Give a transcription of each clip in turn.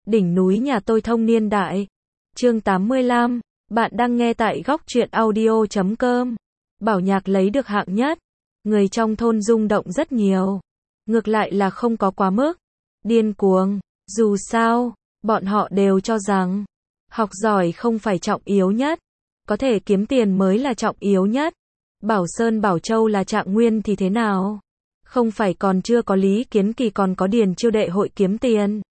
Đỉnh núi nhà tôi thông niên đại. Chương 85. Bạn đang nghe tại góc truyện audio.com. Bảo Nhạc lấy được hạng nhất. Người trong thôn rung động rất nhiều. Ngược lại là không có quá mức điên cuồng. Dù sao, bọn họ đều cho rằng học giỏi không phải trọng yếu nhất. Có thể kiếm tiền mới là trọng yếu nhất. Bảo Sơn Bảo Châu là trạng nguyên thì thế nào? Không phải còn chưa có Lý Kiến Kỳ còn có Điền Chiêu đệ hội kiếm tiền.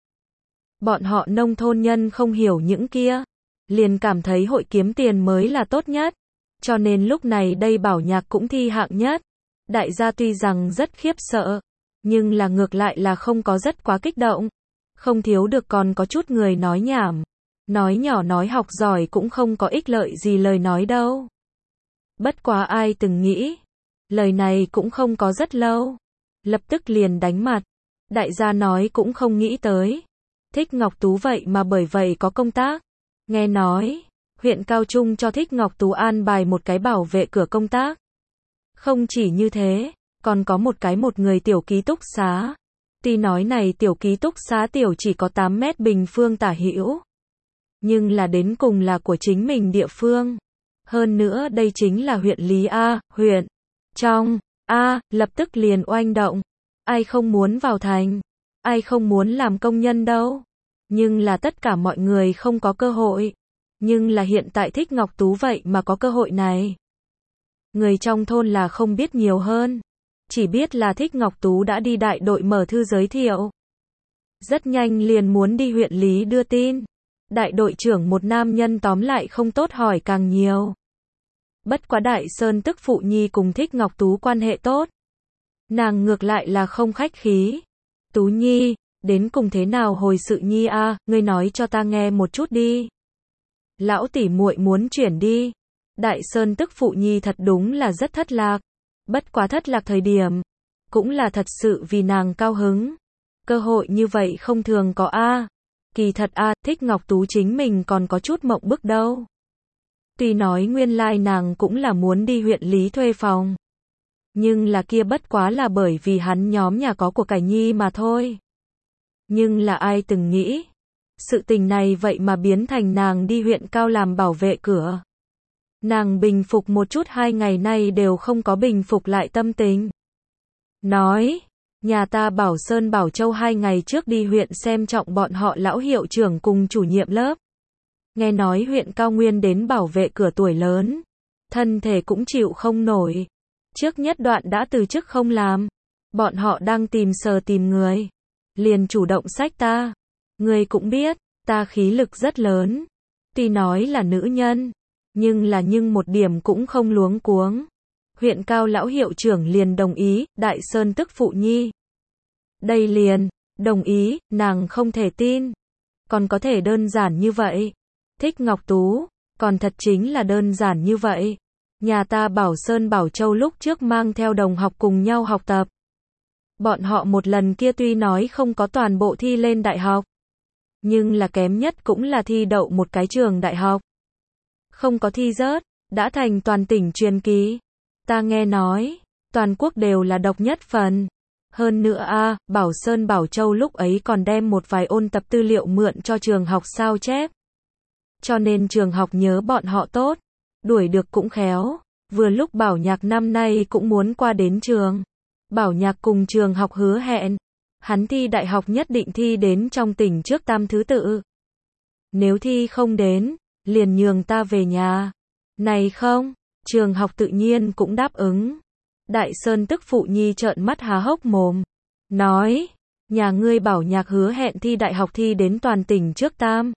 Bọn họ nông thôn nhân không hiểu những kia. Liền cảm thấy hội kiếm tiền mới là tốt nhất. Cho nên lúc này đây Bảo Nhạc cũng thi hạng nhất. Đại gia tuy rằng rất khiếp sợ. Nhưng là ngược lại là không có rất quá kích động. Không thiếu được còn có chút người nói nhảm. Nói nhỏ nói học giỏi cũng không có ích lợi gì lời nói đâu. Bất quá ai từng nghĩ. Lời này cũng không có rất lâu. Lập tức liền đánh mặt. Đại gia nói cũng không nghĩ tới. Thích Ngọc Tú vậy mà bởi vậy có công tác. Nghe nói, huyện Cao Trung cho Thích Ngọc Tú an bài một cái bảo vệ cửa công tác. Không chỉ như thế, còn có một người tiểu ký túc xá. Tuy nói này tiểu ký túc xá tiểu chỉ có 8 mét bình phương tả hữu. Nhưng là đến cùng là của chính mình địa phương. Hơn nữa đây chính là huyện Lý A, huyện. Trong, A, lập tức liền oanh động. Ai không muốn vào thành? Ai không muốn làm công nhân đâu? Nhưng là tất cả mọi người không có cơ hội. Nhưng là hiện tại Thích Ngọc Tú vậy mà có cơ hội này. Người trong thôn là không biết nhiều hơn. Chỉ biết là Thích Ngọc Tú đã đi đại đội mở thư giới thiệu. Rất nhanh liền muốn đi huyện Lý đưa tin. Đại đội trưởng một nam nhân tóm lại không tốt hỏi càng nhiều. Bất quá Đại Sơn tức phụ nhi cùng Thích Ngọc Tú quan hệ tốt. Nàng ngược lại là không khách khí. Tú nhi, đến cùng thế nào hồi sự nhi a, ngươi nói cho ta nghe một chút đi. Lão tỷ muội muốn chuyển đi. Đại Sơn tức phụ nhi thật đúng là rất thất lạc. Bất quá thất lạc thời điểm. Cũng là thật sự vì nàng cao hứng. Cơ hội như vậy không thường có a. Kỳ thật a, Thích Ngọc Tú chính mình còn có chút mộng bức đâu. Tuy nói nguyên lai nàng cũng là muốn đi huyện Lý thuê phòng. Nhưng là kia bất quá là bởi vì hắn nhóm nhà có của cải nhi mà thôi. Nhưng là ai từng nghĩ. Sự tình này vậy mà biến thành nàng đi huyện Cao làm bảo vệ cửa. Nàng bình phục một chút 2 ngày nay đều không có bình phục lại tâm tình. Nói, nhà ta Bảo Sơn Bảo Châu 2 ngày trước đi huyện xem trọng bọn họ lão hiệu trưởng cùng chủ nhiệm lớp. Nghe nói huyện Cao Nguyên đến bảo vệ cửa tuổi lớn. Thân thể cũng chịu không nổi. Trước nhất đoạn đã từ chức không làm. Bọn họ đang tìm người. Liền chủ động xách ta. Người cũng biết, ta khí lực rất lớn. Tuy nói là nữ nhân. Nhưng một điểm cũng không luống cuống. Huyện Cao lão hiệu trưởng liền đồng ý, Đại Sơn tức phụ nhi. Đây liền, đồng ý, nàng không thể tin. Còn có thể đơn giản như vậy. Thích Ngọc Tú, còn thật chính là đơn giản như vậy. Nhà ta Bảo Sơn Bảo Châu lúc trước mang theo đồng học cùng nhau học tập. Bọn họ một lần kia tuy nói không có toàn bộ thi lên đại học. Nhưng là kém nhất cũng là thi đậu một cái trường đại học. Không có thi rớt, đã thành toàn tỉnh truyền kỳ. Ta nghe nói, toàn quốc đều là độc nhất phần. Hơn nữa a, Bảo Sơn Bảo Châu lúc ấy còn đem một vài ôn tập tư liệu mượn cho trường học sao chép. Cho nên trường học nhớ bọn họ tốt. Đuổi được cũng khéo. Vừa lúc Bảo Nhạc năm nay cũng muốn qua đến trường. Bảo Nhạc cùng trường học hứa hẹn. Hắn thi đại học nhất định thi đến trong tỉnh trước tam thứ tự. Nếu thi không đến, liền nhường ta về nhà. Này không, trường học tự nhiên cũng đáp ứng. Đại Sơn tức phụ nhi trợn mắt há hốc mồm. Nói, nhà ngươi Bảo Nhạc hứa hẹn thi đại học thi đến toàn tỉnh trước tam.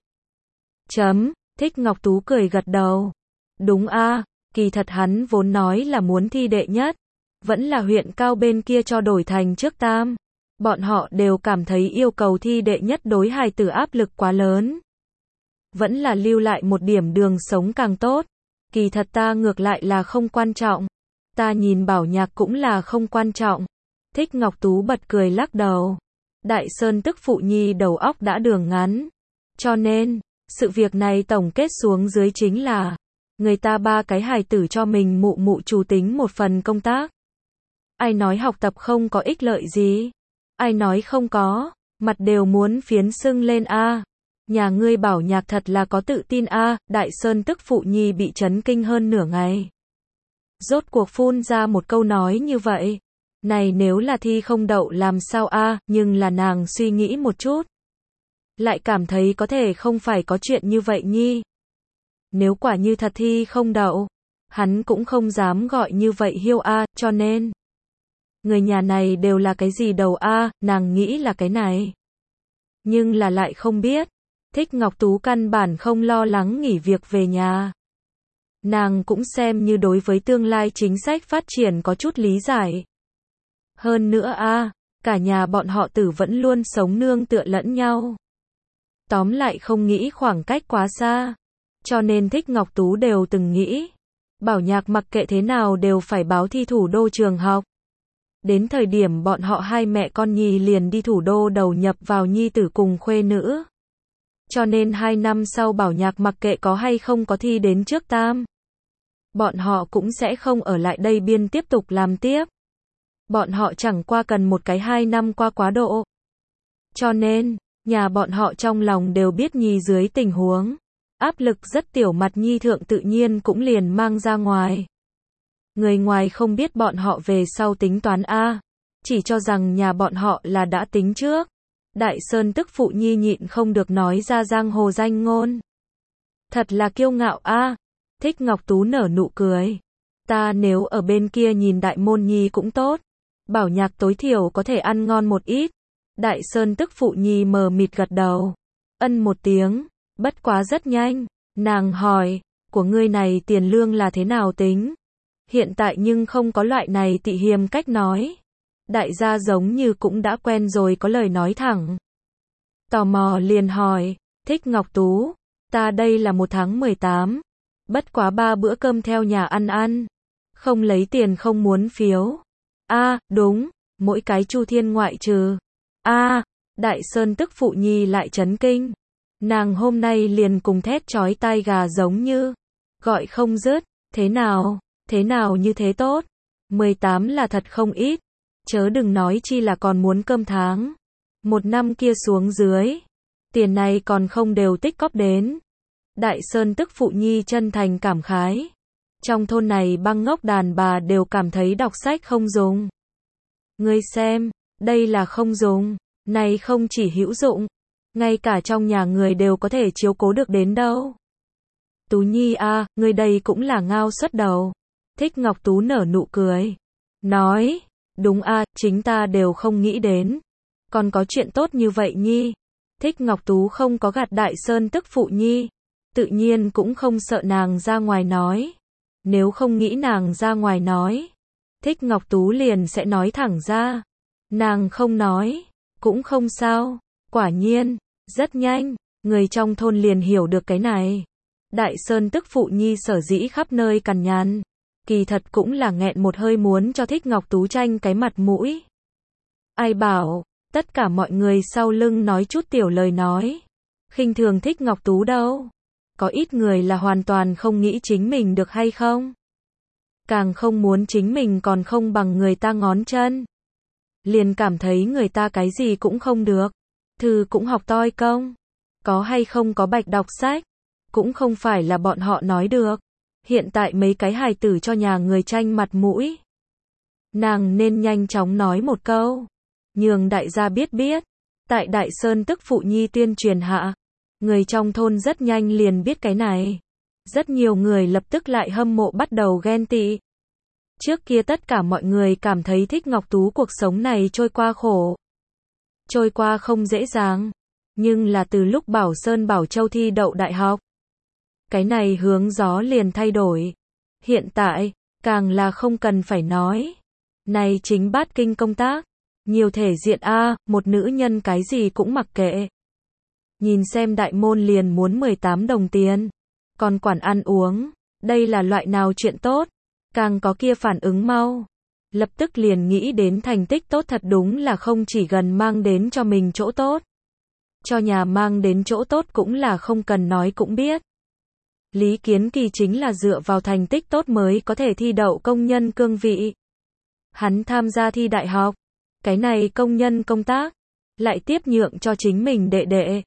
Thích Ngọc Tú cười gật đầu. Đúng a, kỳ thật hắn vốn nói là muốn thi đệ nhất. Vẫn là huyện Cao bên kia cho đổi thành trước tam. Bọn họ đều cảm thấy yêu cầu thi đệ nhất đối hài tử áp lực quá lớn. Vẫn là lưu lại một điểm đường sống càng tốt. Kỳ thật ta ngược lại là không quan trọng. Ta nhìn Bảo Nhạc cũng là không quan trọng. Thích Ngọc Tú bật cười lắc đầu. Đại Sơn tức phụ nhi đầu óc đã đường ngắn. Cho nên, sự việc này tổng kết xuống dưới chính là người ta 3 cái hài tử cho mình mụ chủ tính một phần công tác. Ai nói học tập không có ích lợi gì? Ai nói không có? Mặt đều muốn phiến sưng lên a. Nhà ngươi Bảo Nhạc thật là có tự tin a. Đại Sơn tức phụ nhi bị chấn kinh hơn nửa ngày. Rốt cuộc phun ra một câu nói như vậy. Này nếu là thi không đậu làm sao a, nhưng là nàng suy nghĩ một chút. Lại cảm thấy có thể không phải có chuyện như vậy nhi. Nếu quả như thật thi không đậu, hắn cũng không dám gọi như vậy hiêu a, cho nên. Người nhà này đều là cái gì đầu a, nàng nghĩ là cái này. Nhưng là lại không biết. Thích Ngọc Tú căn bản không lo lắng nghỉ việc về nhà. Nàng cũng xem như đối với tương lai chính sách phát triển có chút lý giải. Hơn nữa a, cả nhà bọn họ tử vẫn luôn sống nương tựa lẫn nhau. Tóm lại không nghĩ khoảng cách quá xa. Cho nên Thích Ngọc Tú đều từng nghĩ. Bảo Nhạc mặc kệ thế nào đều phải báo thi thủ đô trường học. Đến thời điểm bọn họ hai mẹ con nhì liền đi thủ đô đầu nhập vào nhi tử cùng khuê nữ. Cho nên 2 năm sau Bảo Nhạc mặc kệ có hay không có thi đến trước tam. Bọn họ cũng sẽ không ở lại đây biên tiếp tục làm tiếp. Bọn họ chẳng qua cần một cái 2 năm qua quá độ. Cho nên, nhà bọn họ trong lòng đều biết nhi dưới tình huống. Áp lực rất tiểu mặt nhi thượng tự nhiên cũng liền mang ra ngoài. Người ngoài không biết bọn họ về sau tính toán a, chỉ cho rằng nhà bọn họ là đã tính trước. Đại Sơn tức phụ nhi nhịn không được nói ra giang hồ danh ngôn. Thật là kiêu ngạo a. Thích Ngọc Tú nở nụ cười. Ta nếu ở bên kia nhìn Đại Môn nhi cũng tốt. Bảo Nhạc tối thiểu có thể ăn ngon một ít. Đại Sơn tức phụ nhi mờ mịt gật đầu. Ân một tiếng, bất quá rất nhanh. Nàng hỏi, của ngươi này tiền lương là thế nào tính? Hiện tại nhưng không có loại này tị hiềm cách nói. Đại gia giống như cũng đã quen rồi có lời nói thẳng. Tò mò liền hỏi, Thích Ngọc Tú, ta đây là 1 tháng 18. Bất quá 3 bữa cơm theo nhà ăn. Không lấy tiền không muốn phiếu. A, đúng, mỗi cái Chu Thiên ngoại trừ. A, Đại Sơn tức phụ nhi lại chấn kinh. Nàng hôm nay liền cùng thét chói tai gà giống như. Gọi không dứt, thế nào như thế tốt. 18 là thật không ít. Chớ đừng nói chi là còn muốn cơm tháng. 1 năm kia xuống dưới. Tiền này còn không đều tích cóp đến. Đại Sơn tức phụ nhi chân thành cảm khái. Trong thôn này băng ngốc đàn bà đều cảm thấy đọc sách không dùng. Ngươi xem, đây là không dùng. Này không chỉ hữu dụng. Ngay cả trong nhà người đều có thể chiếu cố được đến đâu. Tú nhi a, ngươi đây cũng là ngao xuất đầu. Thích Ngọc Tú nở nụ cười. Nói, đúng a, chính ta đều không nghĩ đến. Còn có chuyện tốt như vậy nhi. Thích Ngọc Tú không có gạt Đại Sơn tức phụ nhi. Tự nhiên cũng không sợ nàng ra ngoài nói. Nếu không nghĩ nàng ra ngoài nói. Thích Ngọc Tú liền sẽ nói thẳng ra. Nàng không nói, cũng không sao. Quả nhiên, rất nhanh, người trong thôn liền hiểu được cái này. Đại Sơn tức phụ nhi sở dĩ khắp nơi cằn nhằn. Kỳ thật cũng là nghẹn một hơi muốn cho Thích Ngọc Tú tranh cái mặt mũi. Ai bảo, tất cả mọi người sau lưng nói chút tiểu lời nói. Khinh thường Thích Ngọc Tú đâu. Có ít người là hoàn toàn không nghĩ chính mình được hay không. Càng không muốn chính mình còn không bằng người ta ngón chân. Liền cảm thấy người ta cái gì cũng không được. Thư cũng học toi công. Có hay không có bạch đọc sách. Cũng không phải là bọn họ nói được. Hiện tại mấy cái hài tử cho nhà người tranh mặt mũi. Nàng nên nhanh chóng nói một câu. Nhường đại gia biết. Tại Đại Sơn tức phụ nhi tuyên truyền hạ. Người trong thôn rất nhanh liền biết cái này. Rất nhiều người lập tức lại hâm mộ bắt đầu ghen tị. Trước kia tất cả mọi người cảm thấy Thích Ngọc Tú cuộc sống này trôi qua khổ. Trôi qua không dễ dàng. Nhưng là từ lúc Bảo Sơn Bảo Châu thi đậu đại học. Cái này hướng gió liền thay đổi. Hiện tại, càng là không cần phải nói. Này chính bát kinh công tác. Nhiều thể diện a, một nữ nhân cái gì cũng mặc kệ. Nhìn xem Đại Môn liền muốn 18 đồng tiền. Còn quản ăn uống. Đây là loại nào chuyện tốt. Càng có kia phản ứng mau. Lập tức liền nghĩ đến thành tích tốt thật đúng là không chỉ gần mang đến cho mình chỗ tốt. Cho nhà mang đến chỗ tốt cũng là không cần nói cũng biết. Lý Kiến Kỳ chính là dựa vào thành tích tốt mới có thể thi đậu công nhân cương vị. Hắn tham gia thi đại học. Cái này công nhân công tác. Lại tiếp nhượng cho chính mình đệ đệ.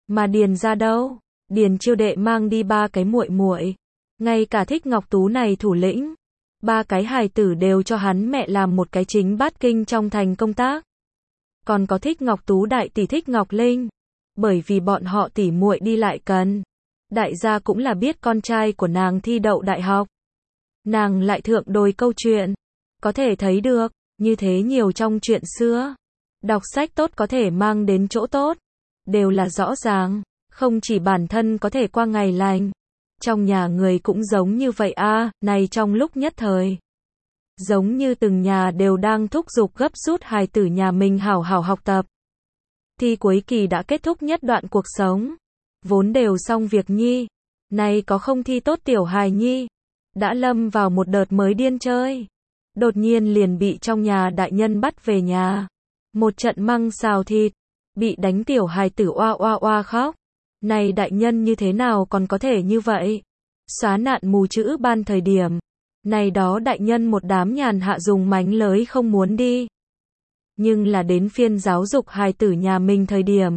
Mà Điền ra đâu? Điền Chiêu đệ mang đi 3 cái muội muội, ngay cả Thích Ngọc Tú này thủ lĩnh, 3 cái hài tử đều cho hắn mẹ làm một cái chính bát kinh trong thành công tác. Còn có Thích Ngọc Tú đại tỷ Thích Ngọc Linh, bởi vì bọn họ tỉ muội đi lại cần. Đại gia cũng là biết con trai của nàng thi đậu đại học. Nàng lại thượng đồi câu chuyện, có thể thấy được, như thế nhiều trong chuyện xưa. Đọc sách tốt có thể mang đến chỗ tốt, đều là rõ ràng, không chỉ bản thân có thể qua ngày lành. Trong nhà người cũng giống như vậy này trong lúc nhất thời. Giống như từng nhà đều đang thúc giục gấp rút hài tử nhà mình hảo hảo học tập. Thi cuối kỳ đã kết thúc nhất đoạn cuộc sống. Vốn đều xong việc nhi. Này có không thi tốt tiểu hài nhi. Đã lâm vào một đợt mới điên chơi. Đột nhiên liền bị trong nhà đại nhân bắt về nhà. Một trận măng xào thịt. Bị đánh tiểu hài tử oa oa oa khóc. Này đại nhân như thế nào còn có thể như vậy? Xóa nạn mù chữ ban thời điểm. Này đó đại nhân một đám nhàn hạ dùng mánh lới không muốn đi. Nhưng là đến phiên giáo dục hài tử nhà mình thời điểm.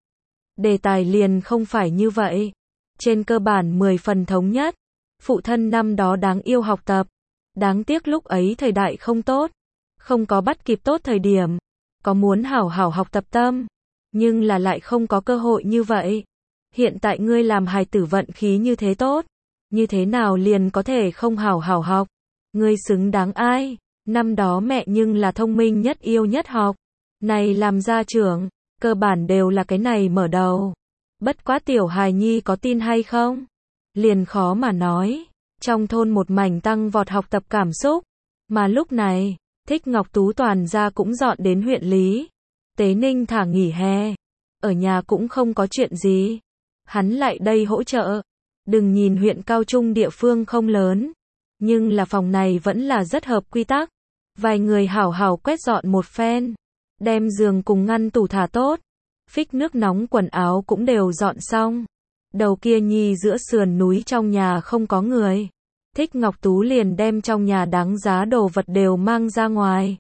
Đề tài liền không phải như vậy. Trên cơ bản 10 phần thống nhất. Phụ thân năm đó đáng yêu học tập. Đáng tiếc lúc ấy thời đại không tốt. Không có bắt kịp tốt thời điểm. Có muốn hảo hảo học tập tâm. Nhưng là lại không có cơ hội như vậy. Hiện tại ngươi làm hài tử vận khí như thế tốt. Như thế nào liền có thể không hảo hảo học. Ngươi xứng đáng ai. Năm đó mẹ nhưng là thông minh nhất yêu nhất học. Này làm gia trưởng. Cơ bản đều là cái này mở đầu. Bất quá tiểu hài nhi có tin hay không? Liền khó mà nói. Trong thôn một mảnh tăng vọt học tập cảm xúc. Mà lúc này, Thích Ngọc Tú toàn gia cũng dọn đến huyện Lý. Tế Ninh thả nghỉ hè. Ở nhà cũng không có chuyện gì. Hắn lại đây hỗ trợ. Đừng nhìn huyện Cao Trung địa phương không lớn. Nhưng là phòng này vẫn là rất hợp quy tắc. Vài người hảo hảo quét dọn một phen. Đem giường cùng ngăn tủ thả tốt. Phích nước nóng quần áo cũng đều dọn xong. Đầu kia nhi giữa sườn núi trong nhà không có người. Thích Ngọc Tú liền đem trong nhà đáng giá đồ vật đều mang ra ngoài.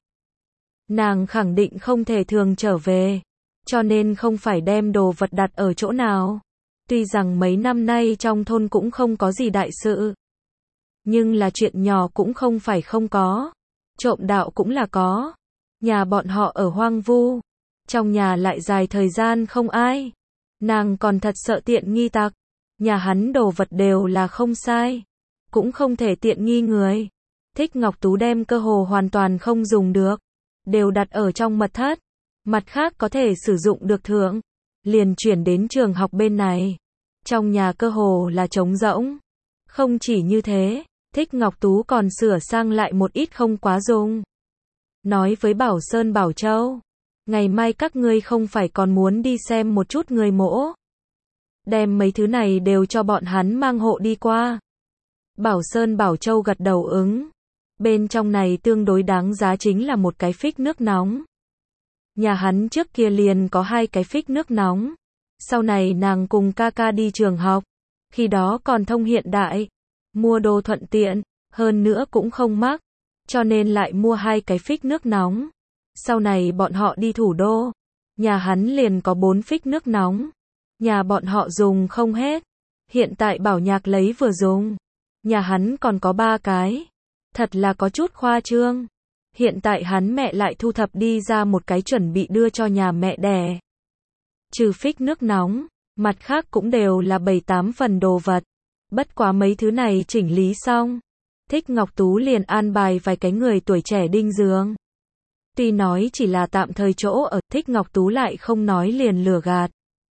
Nàng khẳng định không thể thường trở về. Cho nên không phải đem đồ vật đặt ở chỗ nào. Tuy rằng mấy năm nay trong thôn cũng không có gì đại sự. Nhưng là chuyện nhỏ cũng không phải không có. Trộm đạo cũng là có. Nhà bọn họ ở hoang vu. Trong nhà lại dài thời gian không ai. Nàng còn thật sợ tiện nghi tặc. Nhà hắn đồ vật đều là không sai. Cũng không thể tiện nghi người. Thích Ngọc Tú đem cơ hồ hoàn toàn không dùng được. Đều đặt ở trong mật thất. Mặt khác có thể sử dụng được thượng. Liền chuyển đến trường học bên này. Trong nhà cơ hồ là trống rỗng. Không chỉ như thế, Thích Ngọc Tú còn sửa sang lại một ít không quá dùng. Nói với Bảo Sơn Bảo Châu. Ngày mai các ngươi không phải còn muốn đi xem một chút người mỗ. Đem mấy thứ này đều cho bọn hắn mang hộ đi qua. Bảo Sơn Bảo Châu gật đầu ứng. Bên trong này tương đối đáng giá chính là một cái phích nước nóng. Nhà hắn trước kia liền có 2 cái phích nước nóng. Sau này nàng cùng ca ca đi trường học. Khi đó còn thông hiện đại. Mua đồ thuận tiện. Hơn nữa cũng không mắc. Cho nên lại mua 2 cái phích nước nóng. Sau này bọn họ đi thủ đô. Nhà hắn liền có 4 phích nước nóng. Nhà bọn họ dùng không hết. Hiện tại Bảo Nhạc lấy vừa dùng. Nhà hắn còn có 3 cái. Thật là có chút khoa trương. Hiện tại hắn mẹ lại thu thập đi ra một cái chuẩn bị đưa cho nhà mẹ đẻ. Trừ phích nước nóng, mặt khác cũng đều là 7-8 phần đồ vật. Bất quá mấy thứ này chỉnh lý xong. Thích Ngọc Tú liền an bài vài cái người tuổi trẻ đinh giường. Tuy nói chỉ là tạm thời chỗ ở, Thích Ngọc Tú lại không nói liền lừa gạt.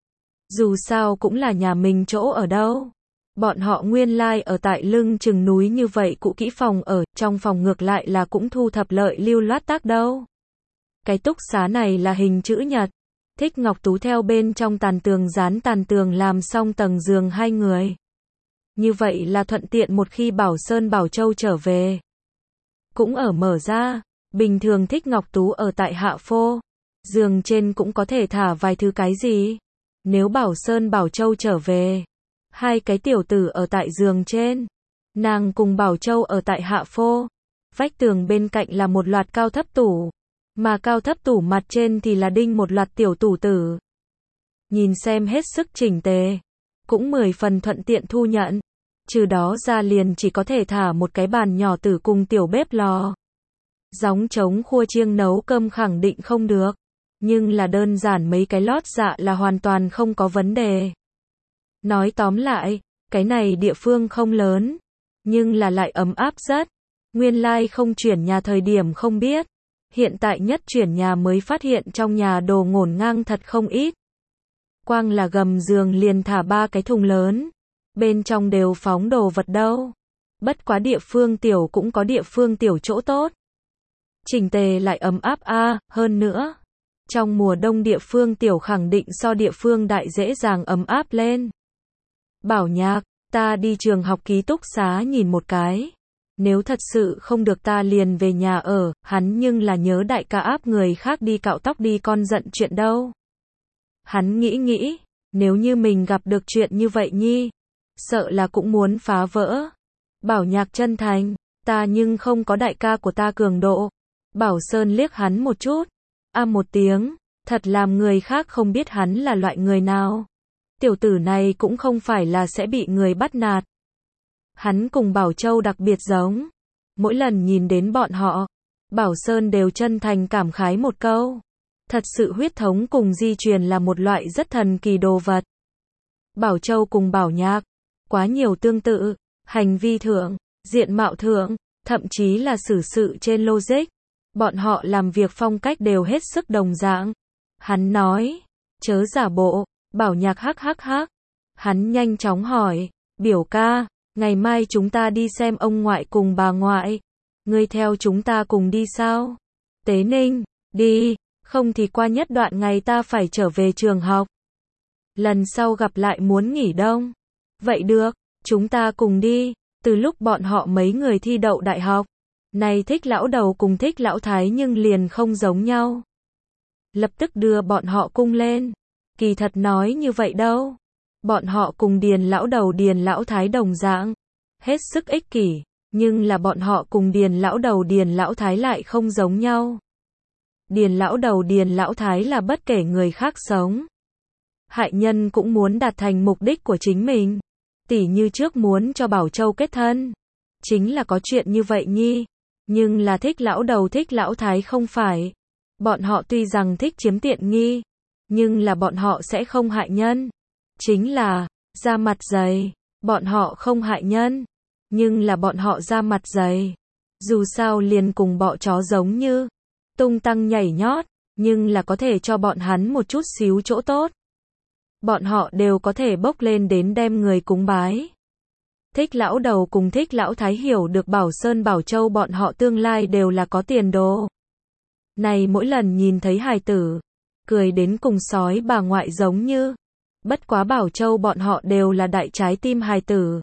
Dù sao cũng là nhà mình chỗ ở đâu. Bọn họ nguyên lai ở tại lưng chừng núi như vậy cũ kỹ phòng ở, trong phòng ngược lại là cũng thu thập lợi lưu loát tác đâu. Cái túc xá này là hình chữ nhật. Thích Ngọc Tú theo bên trong tàn tường dán tàn tường làm xong tầng giường 2 người. Như vậy là thuận tiện một khi Bảo Sơn Bảo Châu trở về. Cũng ở mở ra, bình thường Thích Ngọc Tú ở tại hạ phô. Giường trên cũng có thể thả vài thứ cái gì. Nếu Bảo Sơn Bảo Châu trở về. 2 cái tiểu tử ở tại giường trên. Nàng cùng Bảo Châu ở tại hạ phô. Vách tường bên cạnh là một loạt cao thấp tủ. Mà cao thấp tủ mặt trên thì là đinh một loạt tiểu tủ tử. nhìn xem hết sức chỉnh tề, cũng 10 phần thuận tiện thu nhận. Trừ đó ra liền chỉ có thể thả một cái bàn nhỏ tử cùng tiểu bếp lò. Gióng trống khua chiêng nấu cơm khẳng định không được, nhưng là đơn giản mấy cái lót dạ là hoàn toàn không có vấn đề. Nói tóm lại, cái này địa phương không lớn, nhưng là lại ấm áp rất. Nguyên lai không chuyển nhà thời điểm không biết, hiện tại nhất chuyển nhà mới phát hiện trong nhà đồ ngổn ngang thật không ít. Quang là gầm giường liền thả 3 cái thùng lớn, bên trong đều phóng đồ vật đâu. Bất quá địa phương tiểu cũng có địa phương tiểu chỗ tốt. Chỉnh tề lại ấm áp hơn nữa. Trong mùa đông địa phương tiểu khẳng định so địa phương đại dễ dàng ấm áp lên. Bảo Nhạc, ta đi trường học ký túc xá nhìn một cái. Nếu thật sự không được ta liền về nhà ở, hắn nhưng là nhớ đại ca áp người khác đi cạo tóc đi con giận chuyện đâu. Hắn nghĩ, nếu như mình gặp được chuyện như vậy nhi, sợ là cũng muốn phá vỡ. Bảo Nhạc chân thành, ta nhưng không có đại ca của ta cường độ. Bảo Sơn liếc hắn một chút, một tiếng, thật làm người khác không biết hắn là loại người nào. Tiểu tử này cũng không phải là sẽ bị người bắt nạt. Hắn cùng Bảo Châu đặc biệt giống. Mỗi lần nhìn đến bọn họ, Bảo Sơn đều chân thành cảm khái một câu. Thật sự huyết thống cùng di truyền là một loại rất thần kỳ đồ vật. Bảo Châu cùng Bảo Nhạc, quá nhiều tương tự, hành vi thượng, diện mạo thượng, thậm chí là xử sự trên logic. Bọn họ làm việc phong cách đều hết sức đồng dạng. Hắn nói, chớ giả bộ. Bảo Nhạc hắc. Hắn nhanh chóng hỏi, biểu ca, ngày mai chúng ta đi xem ông ngoại cùng bà ngoại. Ngươi theo chúng ta cùng đi sao? Tế Ninh, đi, không thì qua nhất đoạn ngày ta phải trở về trường học. Lần sau gặp lại muốn nghỉ đông. Vậy được, chúng ta cùng đi. Từ lúc bọn họ mấy người thi đậu đại học, này thích lão đầu cùng thích lão thái nhưng liền không giống nhau. Lập tức đưa bọn họ cung lên. Kỳ thật nói như vậy đâu. Bọn họ cùng Điền lão đầu Điền lão thái đồng dạng. Hết sức ích kỷ. Nhưng là bọn họ cùng Điền lão đầu Điền lão thái lại không giống nhau. Điền lão đầu Điền lão thái là bất kể người khác sống. Hại nhân cũng muốn đạt thành mục đích của chính mình. Tỉ như trước muốn cho Bảo Châu kết thân. Chính là có chuyện như vậy nhi. Nhưng là thích lão đầu thích lão thái không phải. Bọn họ tuy rằng thích chiếm tiện nghi, nhưng là bọn họ sẽ không hại nhân. Chính là, da mặt dày. Bọn họ không hại nhân, nhưng là bọn họ da mặt dày. Dù sao liền cùng bọ chó giống như, tung tăng nhảy nhót, nhưng là có thể cho bọn hắn một chút xíu chỗ tốt. Bọn họ đều có thể bốc lên đến đem người cúng bái. Thích lão đầu cùng thích lão thái hiểu được Bảo Sơn Bảo Châu bọn họ tương lai đều là có tiền đồ. Này mỗi lần nhìn thấy hài tử, cười đến cùng sói bà ngoại giống như. Bất quá Bảo Châu bọn họ đều là đại trái tim hài tử.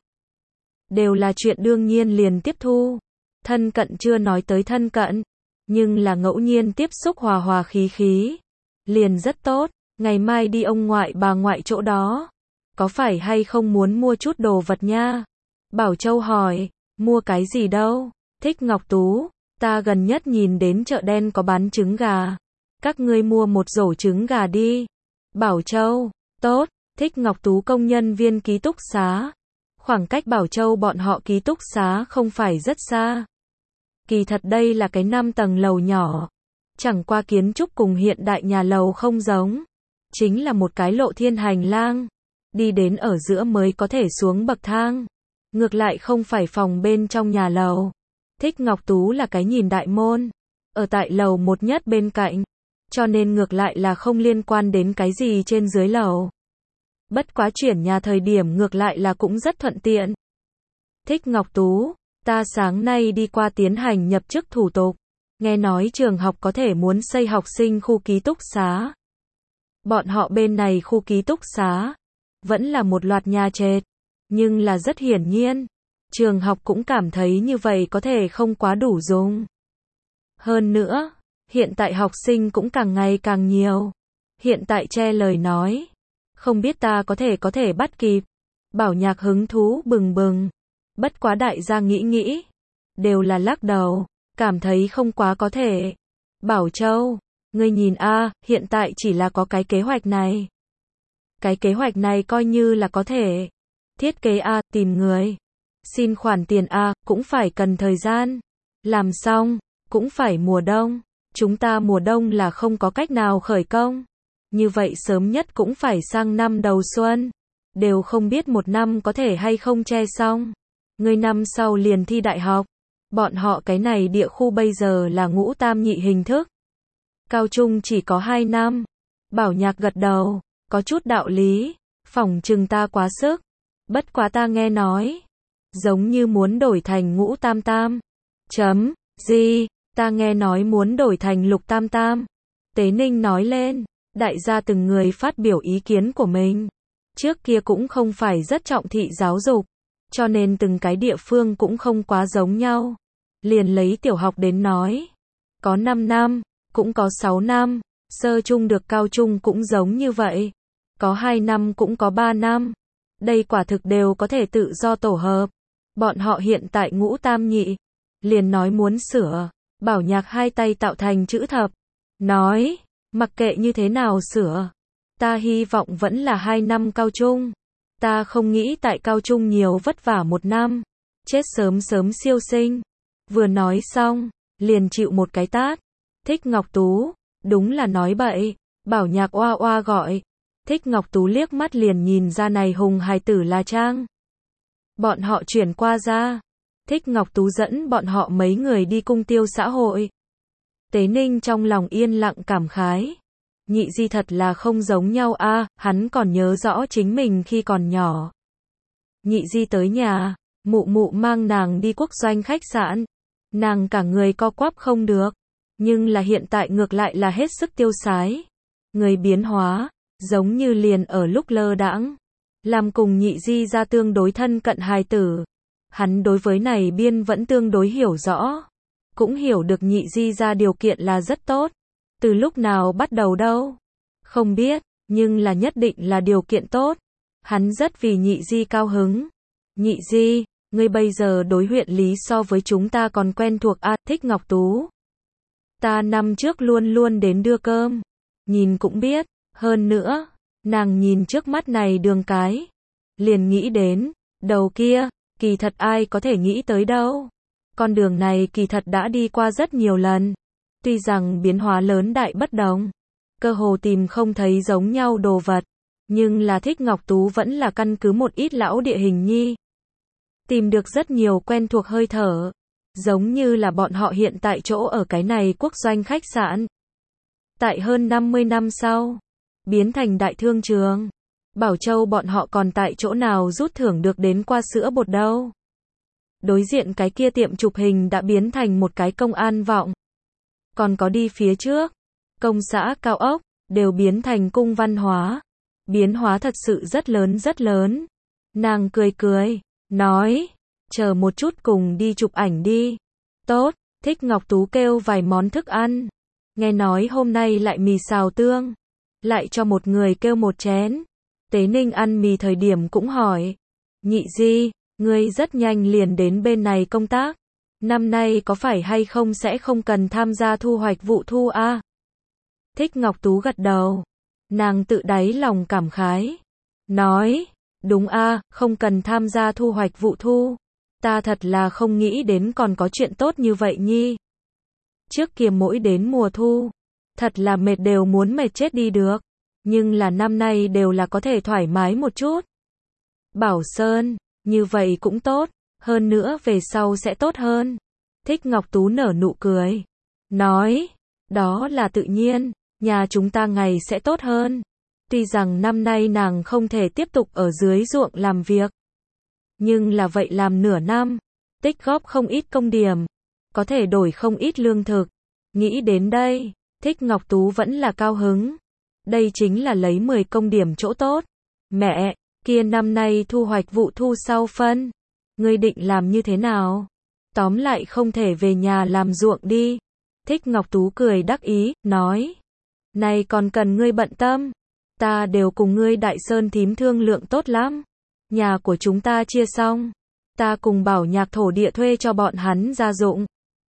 Đều là chuyện đương nhiên liền tiếp thu. Thân cận chưa nói tới thân cận, nhưng là ngẫu nhiên tiếp xúc hòa hòa khí khí. Liền rất tốt, ngày mai đi ông ngoại bà ngoại chỗ đó. Có phải hay không muốn mua chút đồ vật nha? Bảo Châu hỏi, mua cái gì đâu? Thích Ngọc Tú, ta gần nhất nhìn đến chợ đen có bán trứng gà. Các ngươi mua một rổ trứng gà đi. Bảo Châu, tốt, Thích Ngọc Tú công nhân viên ký túc xá. Khoảng cách Bảo Châu bọn họ ký túc xá không phải rất xa. Kỳ thật đây là cái 5 tầng lầu nhỏ. Chẳng qua kiến trúc cùng hiện đại nhà lầu không giống. Chính là một cái lộ thiên hành lang. Đi đến ở giữa mới có thể xuống bậc thang. Ngược lại không phải phòng bên trong nhà lầu. Thích Ngọc Tú là cái nhìn đại môn. Ở tại lầu một nhất bên cạnh. Cho nên ngược lại là không liên quan đến cái gì trên dưới lầu. Bất quá chuyển nhà thời điểm ngược lại là cũng rất thuận tiện. Thích Ngọc Tú, ta sáng nay đi qua tiến hành nhập chức thủ tục. Nghe nói trường học có thể muốn xây học sinh khu ký túc xá. Bọn họ bên này khu ký túc xá vẫn là một loạt nhà trệt. Nhưng là rất hiển nhiên, trường học cũng cảm thấy như vậy có thể không quá đủ dùng. Hơn nữa, hiện tại học sinh cũng càng ngày càng nhiều. Hiện tại che lời nói. Không biết ta có thể bắt kịp. Bảo Nhạc hứng thú bừng bừng. Bất quá đại gia nghĩ. Đều là lắc đầu. Cảm thấy không quá có thể. Bảo Châu, ngươi nhìn hiện tại chỉ là có cái kế hoạch này. Cái kế hoạch này coi như là có thể. Thiết kế A, tìm người. Xin khoản tiền A, cũng phải cần thời gian. Làm xong, cũng phải mùa đông. Chúng ta mùa đông là không có cách nào khởi công. Như vậy sớm nhất cũng phải sang năm đầu xuân. Đều không biết một năm có thể hay không che xong. Người năm sau liền thi đại học. Bọn họ cái này địa khu bây giờ là ngũ tam nhị hình thức. Cao trung chỉ có 2 năm. Bảo Nhạc gật đầu, có chút đạo lý. Phỏng chừng ta quá sức. Bất quá ta nghe nói. Giống như muốn đổi thành ngũ tam tam. Chấm, gì, ta nghe nói muốn đổi thành lục tam tam. Tế Ninh nói lên, đại gia từng người phát biểu ý kiến của mình. Trước kia cũng không phải rất trọng thị giáo dục, cho nên từng cái địa phương cũng không quá giống nhau. Liền lấy tiểu học đến nói. Có 5 năm, cũng có 6 năm, sơ trung được cao trung cũng giống như vậy. Có 2 năm cũng có 3 năm. Đây quả thực đều có thể tự do tổ hợp. Bọn họ hiện tại ngũ tam nhị. Liền nói muốn sửa. Bảo Nhạc hai tay tạo thành chữ thập. Nói, mặc kệ như thế nào sửa. Ta hy vọng vẫn là 2 năm cao trung. Ta không nghĩ tại cao trung nhiều vất vả 1 năm. Chết sớm sớm siêu sinh. Vừa nói xong, liền chịu một cái tát. Thích Ngọc Tú, đúng là nói bậy. Bảo Nhạc oa oa gọi. Thích Ngọc Tú liếc mắt liền nhìn ra này hùng hài tử là Trang. Bọn họ chuyển qua ra. Thích Ngọc Tú dẫn bọn họ mấy người đi cung tiêu xã hội. Tế Ninh trong lòng yên lặng cảm khái. Nhị di thật là không giống nhau a, hắn còn nhớ rõ chính mình khi còn nhỏ. Nhị di tới nhà, mụ mụ mang nàng đi quốc doanh khách sạn. Nàng cả người co quắp không được. Nhưng là hiện tại ngược lại là hết sức tiêu sái. Người biến hóa, giống như liền ở lúc lơ đãng. Làm cùng nhị di ra tương đối thân cận hài tử. Hắn đối với này biên vẫn tương đối hiểu rõ. Cũng hiểu được nhị di ra điều kiện là rất tốt. Từ lúc nào bắt đầu đâu? Không biết, nhưng là nhất định là điều kiện tốt. Hắn rất vì nhị di cao hứng. Nhị di, ngươi bây giờ đối huyện lý so với chúng ta còn quen thuộc a. Thích Ngọc Tú. Ta năm trước luôn luôn đến đưa cơm. Nhìn cũng biết, hơn nữa, nàng nhìn trước mắt này đường cái. Liền nghĩ đến, đầu kia, kỳ thật ai có thể nghĩ tới đâu. Con đường này kỳ thật đã đi qua rất nhiều lần. Tuy rằng biến hóa lớn đại bất đồng, cơ hồ tìm không thấy giống nhau đồ vật, nhưng là Thích Ngọc Tú vẫn là căn cứ một ít lão địa hình nhi. Tìm được rất nhiều quen thuộc hơi thở, giống như là bọn họ hiện tại chỗ ở cái này quốc doanh khách sạn. Tại hơn 50 năm sau, biến thành đại thương trường. Bảo Châu bọn họ còn tại chỗ nào rút thưởng được đến qua sữa bột đâu. Đối diện cái kia tiệm chụp hình đã biến thành một cái công an vọng. Còn có đi phía trước, công xã cao ốc, đều biến thành cung văn hóa. Biến hóa thật sự rất lớn rất lớn. Nàng cười cười, nói, chờ một chút cùng đi chụp ảnh đi. Tốt, Thích Ngọc Tú kêu vài món thức ăn. Nghe nói hôm nay lại mì xào tương. Lại cho một người kêu một chén. Tế Ninh ăn mì thời điểm cũng hỏi. Nhị di, ngươi rất nhanh liền đến bên này công tác. Năm nay có phải hay không sẽ không cần tham gia thu hoạch vụ thu a? Thích Ngọc Tú gật đầu. Nàng tự đáy lòng cảm khái. Nói, đúng a, không cần tham gia thu hoạch vụ thu. Ta thật là không nghĩ đến còn có chuyện tốt như vậy nhi. Trước kia mỗi đến mùa thu, thật là mệt đều muốn mệt chết đi được. Nhưng là năm nay đều là có thể thoải mái một chút. Bảo Sơn, như vậy cũng tốt, hơn nữa về sau sẽ tốt hơn. Thích Ngọc Tú nở nụ cười. Nói, đó là tự nhiên, nhà chúng ta ngày sẽ tốt hơn. Tuy rằng năm nay nàng không thể tiếp tục ở dưới ruộng làm việc. Nhưng là vậy làm nửa năm, tích góp không ít công điểm, có thể đổi không ít lương thực. Nghĩ đến đây, Thích Ngọc Tú vẫn là cao hứng. Đây chính là lấy 10 công điểm chỗ tốt. Mẹ, kia năm nay thu hoạch vụ thu sau phân. Ngươi định làm như thế nào? Tóm lại không thể về nhà làm ruộng đi. Thích Ngọc Tú cười đắc ý, nói. Này còn cần ngươi bận tâm. Ta đều cùng ngươi Đại Sơn thím thương lượng tốt lắm. Nhà của chúng ta chia xong. Ta cùng Bảo Nhạc thổ địa thuê cho bọn hắn gia dụng.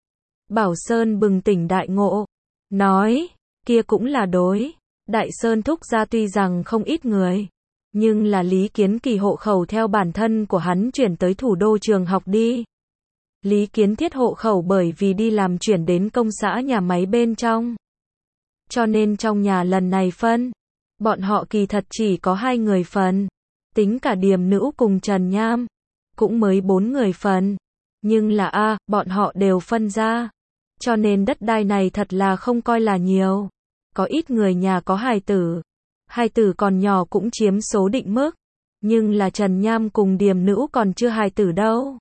Bảo Sơn bừng tỉnh đại ngộ. Nói, kia cũng là đối. Đại Sơn thúc gia tuy rằng không ít người, Nhưng là Lý Kiến Kỳ hộ khẩu theo bản thân của hắn chuyển tới thủ đô trường học đi. Lý Kiến Thiết hộ khẩu bởi vì đi làm chuyển đến công xã nhà máy bên trong. Cho nên trong nhà lần này phân, bọn họ kỳ thật chỉ có 2 người phần. Tính cả Điềm Nữ cùng Trần Nham, cũng mới 4 người phần. Nhưng là bọn họ đều phân ra. Cho nên đất đai này thật là không coi là nhiều. Có ít người nhà có hài tử còn nhỏ cũng chiếm số định mức. Nhưng là Trần Nham cùng Điềm Nữ còn chưa hài tử đâu.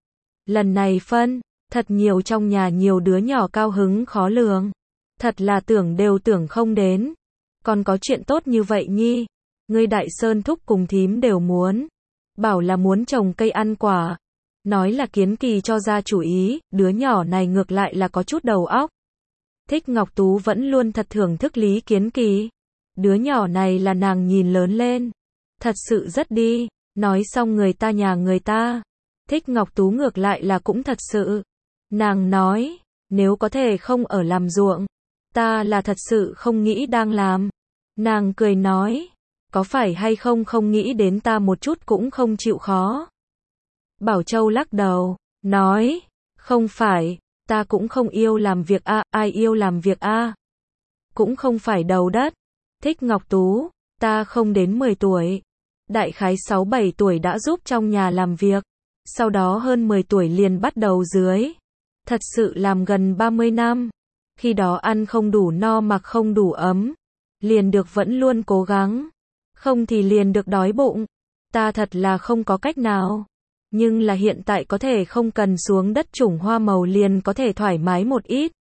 Lần này phân, thật nhiều trong nhà nhiều đứa nhỏ cao hứng khó lường. Thật là tưởng đều tưởng không đến. Còn có chuyện tốt như vậy nhi. Ngươi Đại Sơn thúc cùng thím đều muốn. Bảo là muốn trồng cây ăn quả. Nói là Kiến Kỳ cho ra chủ ý, đứa nhỏ này ngược lại là có chút đầu óc. Thích Ngọc Tú vẫn luôn thật thưởng thức Lý Kiến Kỳ. Đứa nhỏ này là nàng nhìn lớn lên. Thật sự rất đi. Nói xong người ta nhà người ta. Thích Ngọc Tú ngược lại là cũng thật sự. Nàng nói, nếu có thể không ở làm ruộng, ta là thật sự không nghĩ đang làm. Nàng cười nói, có phải hay không không nghĩ đến ta một chút cũng không chịu khó. Bảo Châu lắc đầu, nói, không phải, ta cũng không yêu làm việc ai yêu làm việc Cũng không phải đầu đất. Thích Ngọc Tú, ta không đến 10 tuổi. Đại khái 6-7 tuổi đã giúp trong nhà làm việc. Sau đó hơn 10 tuổi liền bắt đầu dưới. Thật sự làm gần 30 năm. Khi đó ăn không đủ no mặc không đủ ấm. Liền được vẫn luôn cố gắng. Không thì liền được đói bụng. Ta thật là không có cách nào. Nhưng là hiện tại có thể không cần xuống đất chủng hoa màu liền có thể thoải mái một ít.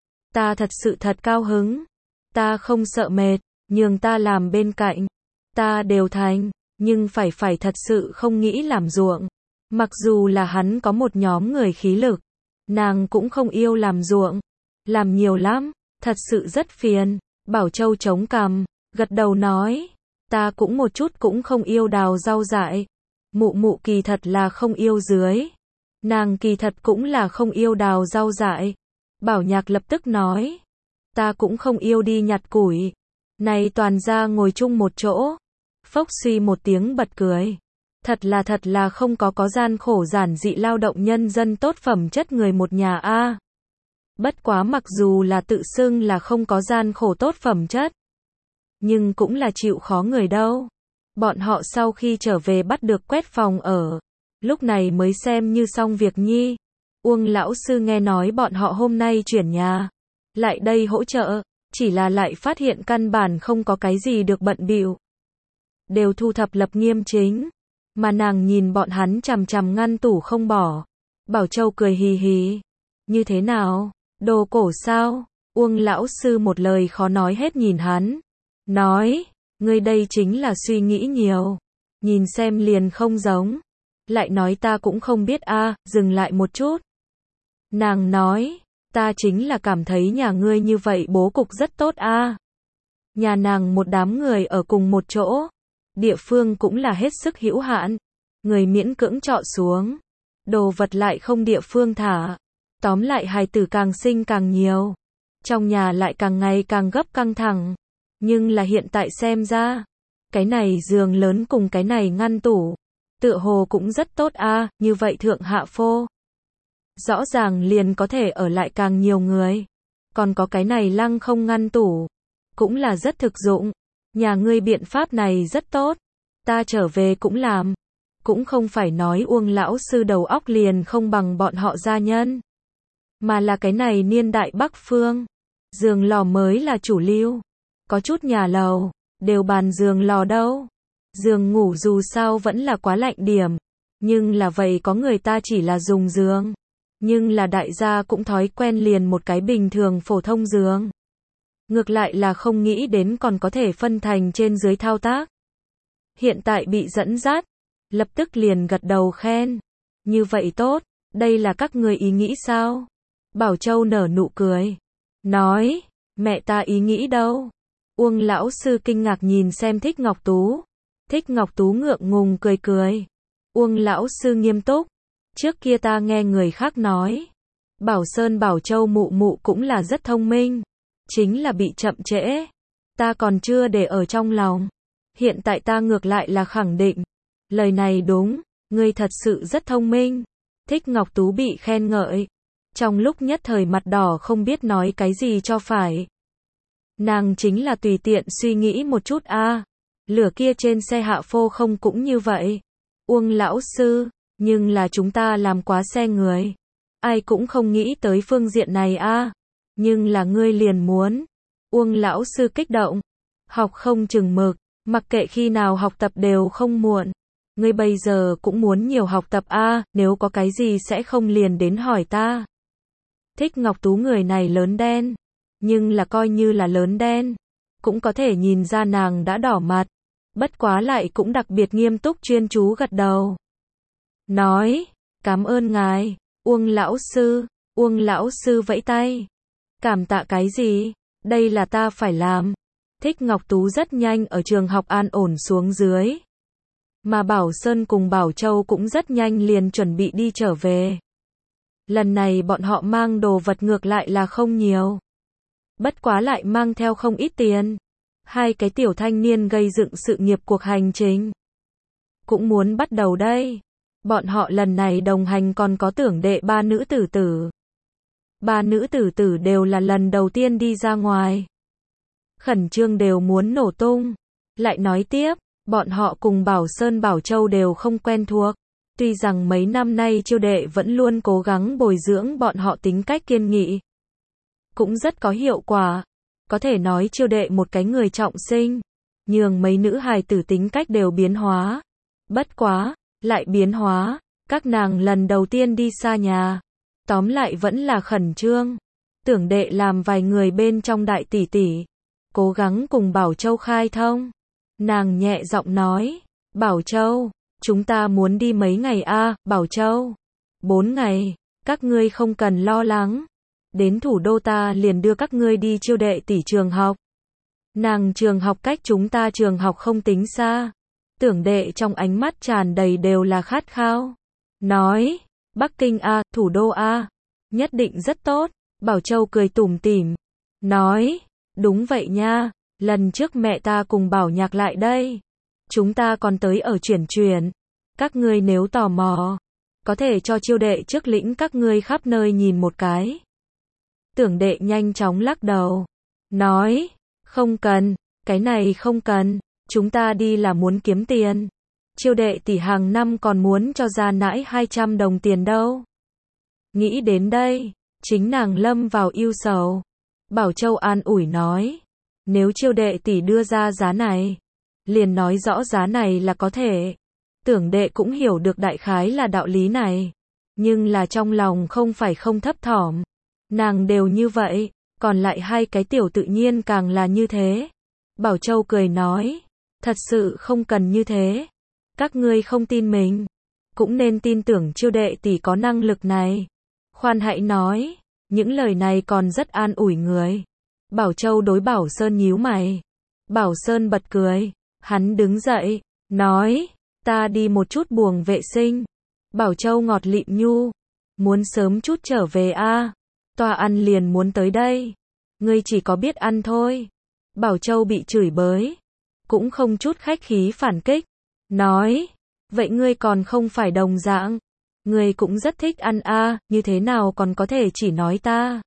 Ta thật sự thật cao hứng. Ta không sợ mệt, nhường ta làm bên cạnh. Ta đều thành, nhưng phải thật sự không nghĩ làm ruộng. Mặc dù là hắn có một nhóm người khí lực, nàng cũng không yêu làm ruộng. Làm nhiều lắm, thật sự rất phiền. Bảo Châu chống cằm, gật đầu nói, ta cũng một chút cũng không yêu đào rau dại. Mụ kỳ thật là không yêu dưới. Nàng kỳ thật cũng là không yêu đào rau dại. Bảo Nhạc lập tức nói, ta cũng không yêu đi nhặt củi. Này toàn ra ngồi chung một chỗ. Phốc suy một tiếng bật cười. Thật là không có gian khổ giản dị lao động nhân dân tốt phẩm chất người một nhà Bất quá mặc dù là tự xưng là không có gian khổ tốt phẩm chất, nhưng cũng là chịu khó người đâu. Bọn họ sau khi trở về bắt được quét phòng ở, lúc này mới xem như xong việc nhi. Uông lão sư nghe nói bọn họ hôm nay chuyển nhà lại đây hỗ trợ, chỉ là lại phát hiện căn bản không có cái gì được bận bịu. Đều thu thập lập nghiêm chính. Mà nàng nhìn bọn hắn chằm chằm ngăn tủ không bỏ. Bảo Châu cười hì hì. Như thế nào? Đồ cổ sao? Uông lão sư một lời khó nói hết nhìn hắn. Nói, ngươi đây chính là suy nghĩ nhiều. Nhìn xem liền không giống. Lại nói ta cũng không biết dừng lại một chút. Nàng nói, ta chính là cảm thấy nhà ngươi như vậy bố cục rất tốt Nhà nàng một đám người ở cùng một chỗ. Địa phương cũng là hết sức hữu hạn. Người miễn cưỡng trọ xuống. Đồ vật lại không địa phương thả. Tóm lại hài tử càng sinh càng nhiều. Trong nhà lại càng ngày càng gấp căng thẳng. Nhưng là hiện tại xem ra. Cái này giường lớn cùng cái này ngăn tủ. Tựa hồ cũng rất tốt như vậy thượng hạ phô. Rõ ràng liền có thể ở lại càng nhiều người. Còn có cái này lăng không ngăn tủ. Cũng là rất thực dụng. Nhà ngươi biện pháp này rất tốt. Ta trở về cũng làm. Cũng không phải nói Uông lão sư đầu óc liền không bằng bọn họ gia nhân. Mà là cái này niên đại Bắc Phương. Giường lò mới là chủ lưu. Có chút nhà lầu, đều bàn giường lò đâu. Giường ngủ dù sao vẫn là quá lạnh điểm. Nhưng là vậy có người ta chỉ là dùng giường. Nhưng là đại gia cũng thói quen liền một cái bình thường phổ thông giường. Ngược lại là không nghĩ đến còn có thể phân thành trên dưới thao tác. Hiện tại bị dẫn dắt, lập tức liền gật đầu khen. Như vậy tốt, đây là các người ý nghĩ sao? Bảo Châu nở nụ cười. Nói, mẹ ta ý nghĩ đâu? Uông lão sư kinh ngạc nhìn xem Thích Ngọc Tú. Thích Ngọc Tú ngượng ngùng cười cười. Uông lão sư nghiêm túc. Trước kia ta nghe người khác nói. Bảo Sơn Bảo Châu mụ cũng là rất thông minh. Chính là bị chậm trễ. Ta còn chưa để ở trong lòng. Hiện tại ta ngược lại là khẳng định. Lời này đúng, ngươi thật sự rất thông minh. Thích Ngọc Tú bị khen ngợi. Trong lúc nhất thời mặt đỏ không biết nói cái gì cho phải. Nàng chính là tùy tiện suy nghĩ một chút a. Lửa kia trên xe hạ phô không cũng như vậy. Uông lão sư, nhưng là chúng ta làm quá xe người. Ai cũng không nghĩ tới phương diện này a. Nhưng là ngươi liền muốn. Uông lão sư kích động. Học không chừng mực, mặc kệ khi nào học tập đều không muộn. Ngươi bây giờ cũng muốn nhiều học tập a, nếu có cái gì sẽ không liền đến hỏi ta. Thích Ngọc Tú người này lớn đen, nhưng là coi như là lớn đen, cũng có thể nhìn ra nàng đã đỏ mặt, bất quá lại cũng đặc biệt nghiêm túc chuyên chú gật đầu. Nói, cảm ơn ngài, Uông lão sư vẫy tay. Cảm tạ cái gì, đây là ta phải làm. Thích Ngọc Tú rất nhanh ở trường học an ổn xuống dưới. Mà Bảo Sơn cùng Bảo Châu cũng rất nhanh liền chuẩn bị đi trở về. Lần này bọn họ mang đồ vật ngược lại là không nhiều. Bất quá lại mang theo không ít tiền. Hai cái tiểu thanh niên gây dựng sự nghiệp cuộc hành trình. Cũng muốn bắt đầu đây. Bọn họ lần này đồng hành còn có Tưởng Đệ ba nữ tử tử. Ba nữ tử tử đều là lần đầu tiên đi ra ngoài. Khẩn trương đều muốn nổ tung. Lại nói tiếp, bọn họ cùng Bảo Sơn Bảo Châu đều không quen thuộc. Tuy rằng mấy năm nay Chiêu Đệ vẫn luôn cố gắng bồi dưỡng bọn họ tính cách kiên nghị. Cũng rất có hiệu quả. Có thể nói Chiêu Đệ một cái người trọng sinh. Nhường mấy nữ hài tử tính cách đều biến hóa. Bất quá, lại biến hóa. Các nàng lần đầu tiên đi xa nhà. Tóm lại vẫn là khẩn trương. Tưởng Đệ làm vài người bên trong đại tỷ tỷ. Cố gắng cùng Bảo Châu khai thông. Nàng nhẹ giọng nói. Bảo Châu, chúng ta muốn đi mấy ngày a, Bảo Châu? 4 ngày, các ngươi không cần lo lắng. Đến thủ đô ta liền đưa các ngươi đi Chiêu Đệ tỷ trường học. Nàng trường học cách chúng ta trường học không tính xa. Tưởng Đệ trong ánh mắt tràn đầy đều là khát khao. Nói, Bắc Kinh a, thủ đô a, nhất định rất tốt. Bảo Châu cười tủm tỉm. Nói, đúng vậy nha, lần trước mẹ ta cùng Bảo Nhạc lại đây. Chúng ta còn tới ở chuyển. Các ngươi nếu tò mò, có thể cho Chiêu Đệ trước lĩnh các ngươi khắp nơi nhìn một cái. Tưởng Đệ nhanh chóng lắc đầu. Nói, không cần, cái này không cần, chúng ta đi là muốn kiếm tiền. Chiêu Đệ tỷ hàng năm còn muốn cho ra nãi 200 đồng tiền đâu. Nghĩ đến đây, chính nàng lâm vào ưu sầu. Bảo Châu an ủi nói, nếu Chiêu Đệ tỷ đưa ra giá này, liền nói rõ giá này là có thể. Tưởng Đệ cũng hiểu được đại khái là đạo lý này, nhưng là trong lòng không phải không thấp thỏm. Nàng đều như vậy, còn lại hai cái tiểu tự nhiên càng là như thế. Bảo Châu cười nói, thật sự không cần như thế. Các ngươi không tin mình, cũng nên tin tưởng Chiêu Đệ tỷ có năng lực này. Khoan hãy nói, những lời này còn rất an ủi người. Bảo Châu đối Bảo Sơn nhíu mày. Bảo Sơn bật cười, hắn đứng dậy, nói, ta đi một chút buồng vệ sinh. Bảo Châu ngọt lịm nhu, muốn sớm chút trở về a, toa ăn liền muốn tới đây. Ngươi chỉ có biết ăn thôi. Bảo Châu bị chửi bới, cũng không chút khách khí phản kích, nói, vậy ngươi còn không phải đồng dạng. Ngươi cũng rất thích ăn a, như thế nào còn có thể chỉ nói ta.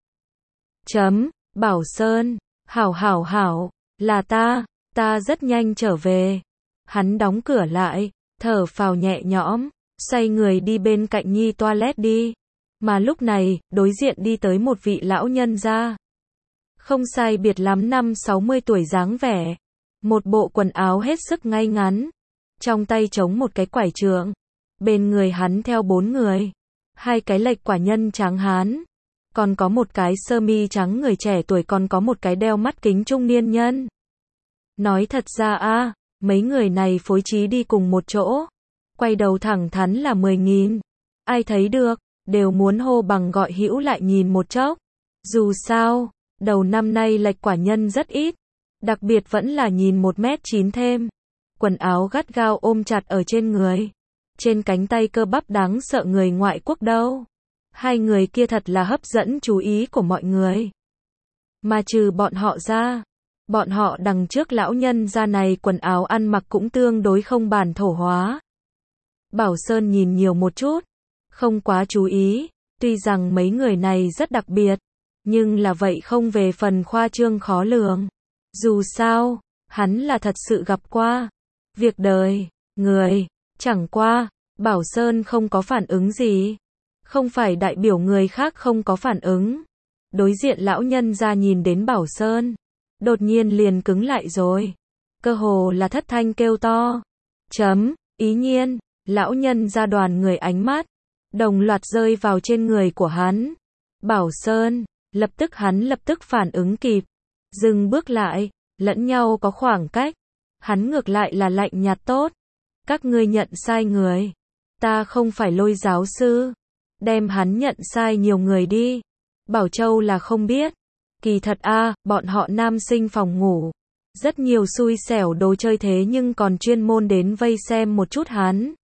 Bảo Sơn, hảo, là ta rất nhanh trở về. Hắn đóng cửa lại, thở phào nhẹ nhõm, xoay người đi bên cạnh nhi toilet đi. Mà lúc này, đối diện đi tới một vị lão nhân gia. Không sai biệt lắm 50-60 tuổi dáng vẻ. Một bộ quần áo hết sức ngay ngắn. Trong tay chống một cái quải trượng. Bên người hắn theo 4 người. 2 cái lệch quả nhân tráng hán. Còn có một cái sơ mi trắng người trẻ tuổi, còn có một cái đeo mắt kính trung niên nhân. Nói thật ra a, mấy người này phối trí đi cùng một chỗ. Quay đầu thẳng thắn là 10.000. Ai thấy được, đều muốn hô bằng gọi hữu lại nhìn một chốc. Dù sao, đầu năm nay lệch quả nhân rất ít. Đặc biệt vẫn là nhìn 1m9 thêm. Quần áo gắt gao ôm chặt ở trên người. Trên cánh tay cơ bắp đáng sợ người ngoại quốc đâu. Hai người kia thật là hấp dẫn chú ý của mọi người. Mà trừ bọn họ ra, Bọn họ đằng trước lão nhân gia này quần áo ăn mặc cũng tương đối không bản thổ hóa. Bảo Sơn nhìn nhiều một chút, không quá chú ý, tuy rằng mấy người này rất đặc biệt, nhưng là vậy không về phần khoa trương khó lường. Dù sao, hắn là thật sự gặp qua. Việc đời, người, chẳng qua, Bảo Sơn không có phản ứng gì. Không phải đại biểu người khác không có phản ứng. Đối diện lão nhân ra nhìn đến Bảo Sơn, đột nhiên liền cứng lại rồi. Cơ hồ là thất thanh kêu to. Ý nhiên, lão nhân ra đoàn người ánh mắt, đồng loạt rơi vào trên người của hắn. Bảo Sơn, hắn lập tức phản ứng kịp. Dừng bước lại, lẫn nhau có khoảng cách. Hắn ngược lại là lạnh nhạt tốt. Các ngươi nhận sai người. Ta không phải Lôi giáo sư. Đem hắn nhận sai nhiều người đi. Bảo Châu là không biết. Kỳ thật bọn họ nam sinh phòng ngủ. Rất nhiều xui xẻo đồ chơi thế nhưng còn chuyên môn đến vây xem một chút hắn.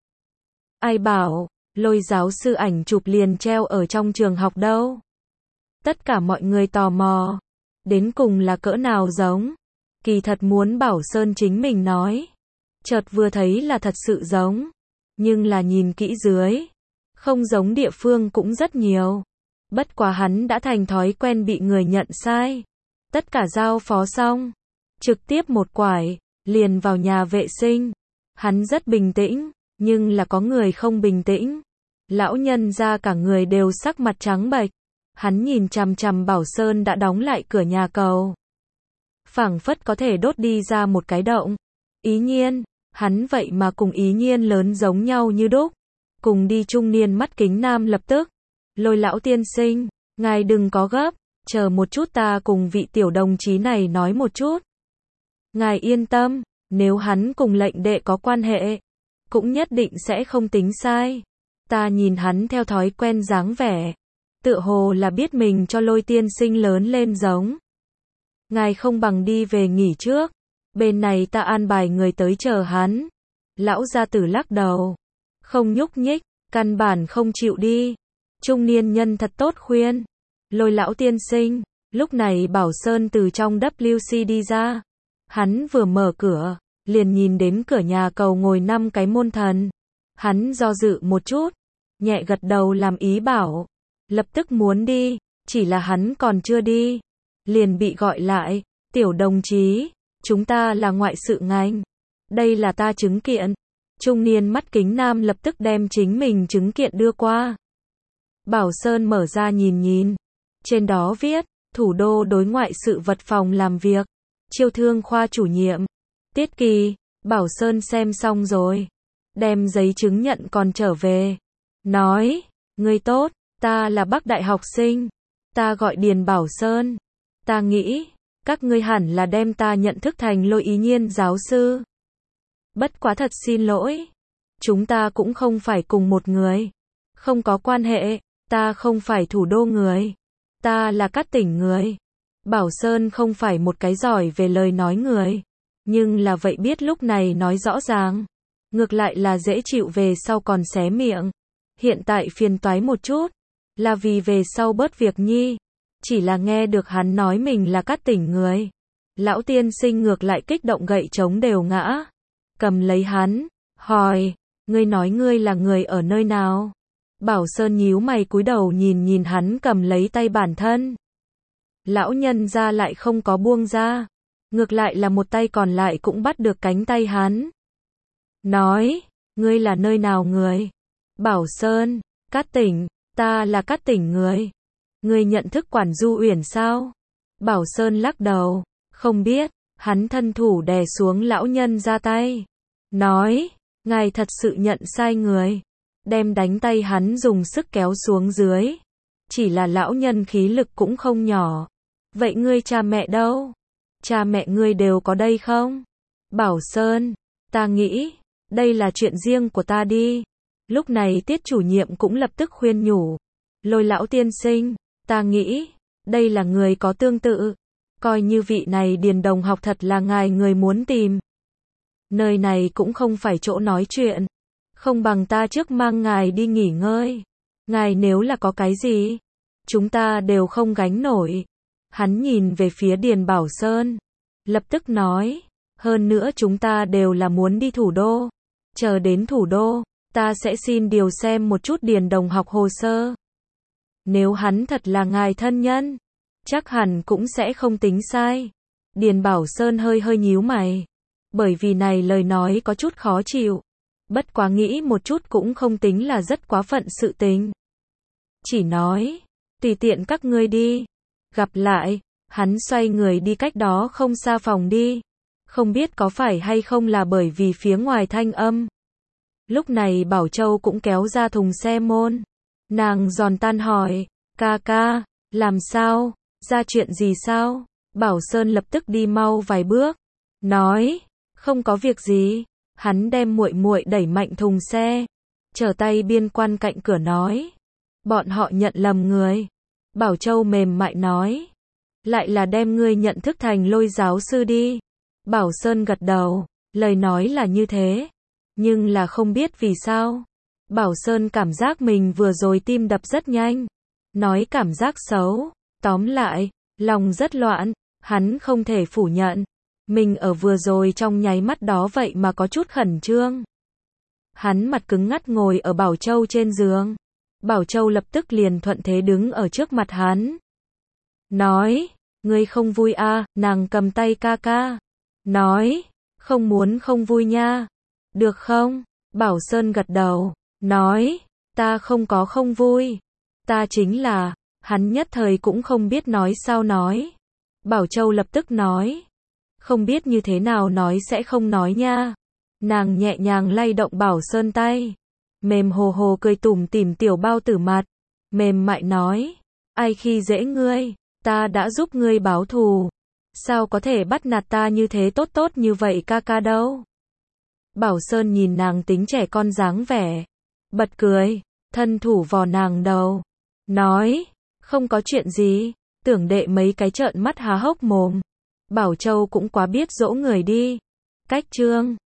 Ai bảo, Lôi giáo sư ảnh chụp liền treo ở trong trường học đâu. Tất cả mọi người tò mò. Đến cùng là cỡ nào giống. Kỳ thật muốn Bảo Sơn chính mình nói. Chợt vừa thấy là thật sự giống. Nhưng là nhìn kỹ dưới. Không giống địa phương cũng rất nhiều. Bất quá hắn đã thành thói quen bị người nhận sai. Tất cả giao phó xong. Trực tiếp một quải, liền vào nhà vệ sinh. Hắn rất bình tĩnh, nhưng là có người không bình tĩnh. Lão nhân ra cả người đều sắc mặt trắng bệch. Hắn nhìn chằm chằm Bảo Sơn đã đóng lại cửa nhà cầu. Phảng phất có thể đốt đi ra một cái động. Ý nhiên, hắn vậy mà cùng Ý nhiên lớn giống nhau như đúc. Cùng đi trung niên mắt kính nam lập tức. Lôi lão tiên sinh, ngài đừng có gấp, chờ một chút ta cùng vị tiểu đồng chí này nói một chút. Ngài yên tâm, nếu hắn cùng lệnh đệ có quan hệ, cũng nhất định sẽ không tính sai. Ta nhìn hắn theo thói quen dáng vẻ, tựa hồ là biết mình cho Lôi tiên sinh lớn lên giống. Ngài không bằng đi về nghỉ trước, bên này ta an bài người tới chờ hắn. Lão gia tử lắc đầu, không nhúc nhích, căn bản không chịu đi. Trung niên nhân thật tốt khuyên. Lôi lão tiên sinh, lúc này Bảo Sơn từ trong WC đi ra. Hắn vừa mở cửa, liền nhìn đến cửa nhà cầu ngồi 5 cái môn thần. Hắn do dự một chút, nhẹ gật đầu làm ý bảo. Lập tức muốn đi, chỉ là hắn còn chưa đi. Liền bị gọi lại, tiểu đồng chí, chúng ta là ngoại sự ngành. Đây là ta chứng kiện. Trung niên mắt kính nam lập tức đem chính mình chứng kiện đưa qua. Bảo Sơn mở ra nhìn. Trên đó viết, thủ đô đối ngoại sự vật phòng làm việc. Chiêu thương khoa chủ nhiệm. Tiết Kỳ, Bảo Sơn xem xong rồi. Đem giấy chứng nhận còn trở về. Nói, ngươi tốt, ta là Bắc Đại học sinh. Ta gọi Điền Bảo Sơn. Ta nghĩ, các ngươi hẳn là đem ta nhận thức thành Lôi Ý Nhiên giáo sư. Bất quá thật xin lỗi. Chúng ta cũng không phải cùng một người. Không có quan hệ, ta không phải thủ đô người. Ta là các tỉnh người. Bảo Sơn không phải một cái giỏi về lời nói người. Nhưng là vậy biết lúc này nói rõ ràng. Ngược lại là dễ chịu về sau còn xé miệng. Hiện tại phiền toái một chút. Là vì về sau bớt việc nhi. Chỉ là nghe được hắn nói mình là các tỉnh người. Lão tiên sinh ngược lại kích động gậy trống đều ngã. Cầm lấy hắn, hỏi, ngươi nói ngươi là người ở nơi nào? Bảo Sơn nhíu mày cúi đầu nhìn hắn cầm lấy tay bản thân. Lão nhân ra lại không có buông ra. Ngược lại là một tay còn lại cũng bắt được cánh tay hắn. Nói, ngươi là nơi nào người? Bảo Sơn, Cát Tỉnh, ta là Cát Tỉnh người. Ngươi nhận thức Quản Du Uyển sao? Bảo Sơn lắc đầu, không biết. Hắn thân thủ đè xuống lão nhân ra tay. Nói, ngài thật sự nhận sai người. Đem đánh tay hắn dùng sức kéo xuống dưới. Chỉ là lão nhân khí lực cũng không nhỏ. Vậy ngươi cha mẹ đâu? Cha mẹ ngươi đều có đây không? Bảo Sơn, ta nghĩ, đây là chuyện riêng của ta đi. Lúc này Tiết chủ nhiệm cũng lập tức khuyên nhủ. Lôi lão tiên sinh, ta nghĩ, đây là người có tương tự. Coi như vị này Điền đồng học thật là ngài người muốn tìm. Nơi này cũng không phải chỗ nói chuyện. Không bằng ta trước mang ngài đi nghỉ ngơi. Ngài nếu là có cái gì, chúng ta đều không gánh nổi. Hắn nhìn về phía Điền Bảo Sơn. lập tức nói, hơn nữa chúng ta đều là muốn đi thủ đô. Chờ đến thủ đô, ta sẽ xin điều xem một chút Điền đồng học hồ sơ. Nếu hắn thật là ngài thân nhân, chắc hẳn cũng sẽ không tính sai. Điền Bảo Sơn hơi hơi nhíu mày, bởi vì này lời nói có chút khó chịu. Bất quá nghĩ một chút cũng không tính là rất quá phận sự tình. Chỉ nói, tùy tiện các ngươi đi. Gặp lại, hắn xoay người đi cách đó không xa phòng đi. Không biết có phải hay không là bởi vì phía ngoài thanh âm. Lúc này Bảo Châu cũng kéo ra thùng xe môn. Nàng giòn tan hỏi, ca ca, làm sao, ra chuyện gì sao? Bảo Sơn lập tức đi mau vài bước, nói, không có việc gì. Hắn đem muội muội đẩy mạnh thùng xe, trở tay biên quan cạnh cửa nói, bọn họ nhận lầm người. Bảo Châu mềm mại nói, lại là đem ngươi nhận thức thành Lôi giáo sư đi. Bảo Sơn gật đầu, lời nói là như thế, nhưng là không biết vì sao. Bảo Sơn cảm giác mình vừa rồi tim đập rất nhanh, nói cảm giác xấu, tóm lại, lòng rất loạn, hắn không thể phủ nhận. Mình ở vừa rồi trong nháy mắt đó vậy mà có chút khẩn trương. Hắn mặt cứng ngắt ngồi ở Bảo Châu trên giường. Bảo Châu lập tức liền thuận thế đứng ở trước mặt hắn. Nói, ngươi không vui à, nàng cầm tay ca ca. Nói, không muốn không vui nha. Được không? Bảo Sơn gật đầu. Nói, ta không có không vui. Ta chính là, hắn nhất thời cũng không biết nói sao nói. Bảo Châu lập tức nói, không biết như thế nào nói sẽ không nói nha. Nàng nhẹ nhàng lay động Bảo Sơn tay, mềm hồ hồ cười tủm tỉm tiểu bao tử mặt, mềm mại nói, ai khi dễ ngươi, ta đã giúp ngươi báo thù, sao có thể bắt nạt ta như thế tốt tốt như vậy ca ca đâu. Bảo Sơn nhìn nàng tính trẻ con dáng vẻ, bật cười, thân thủ vò nàng đầu, nói, không có chuyện gì, tưởng đệ mấy cái trợn mắt há hốc mồm. Bảo Châu cũng quá biết dỗ người đi. Cách chương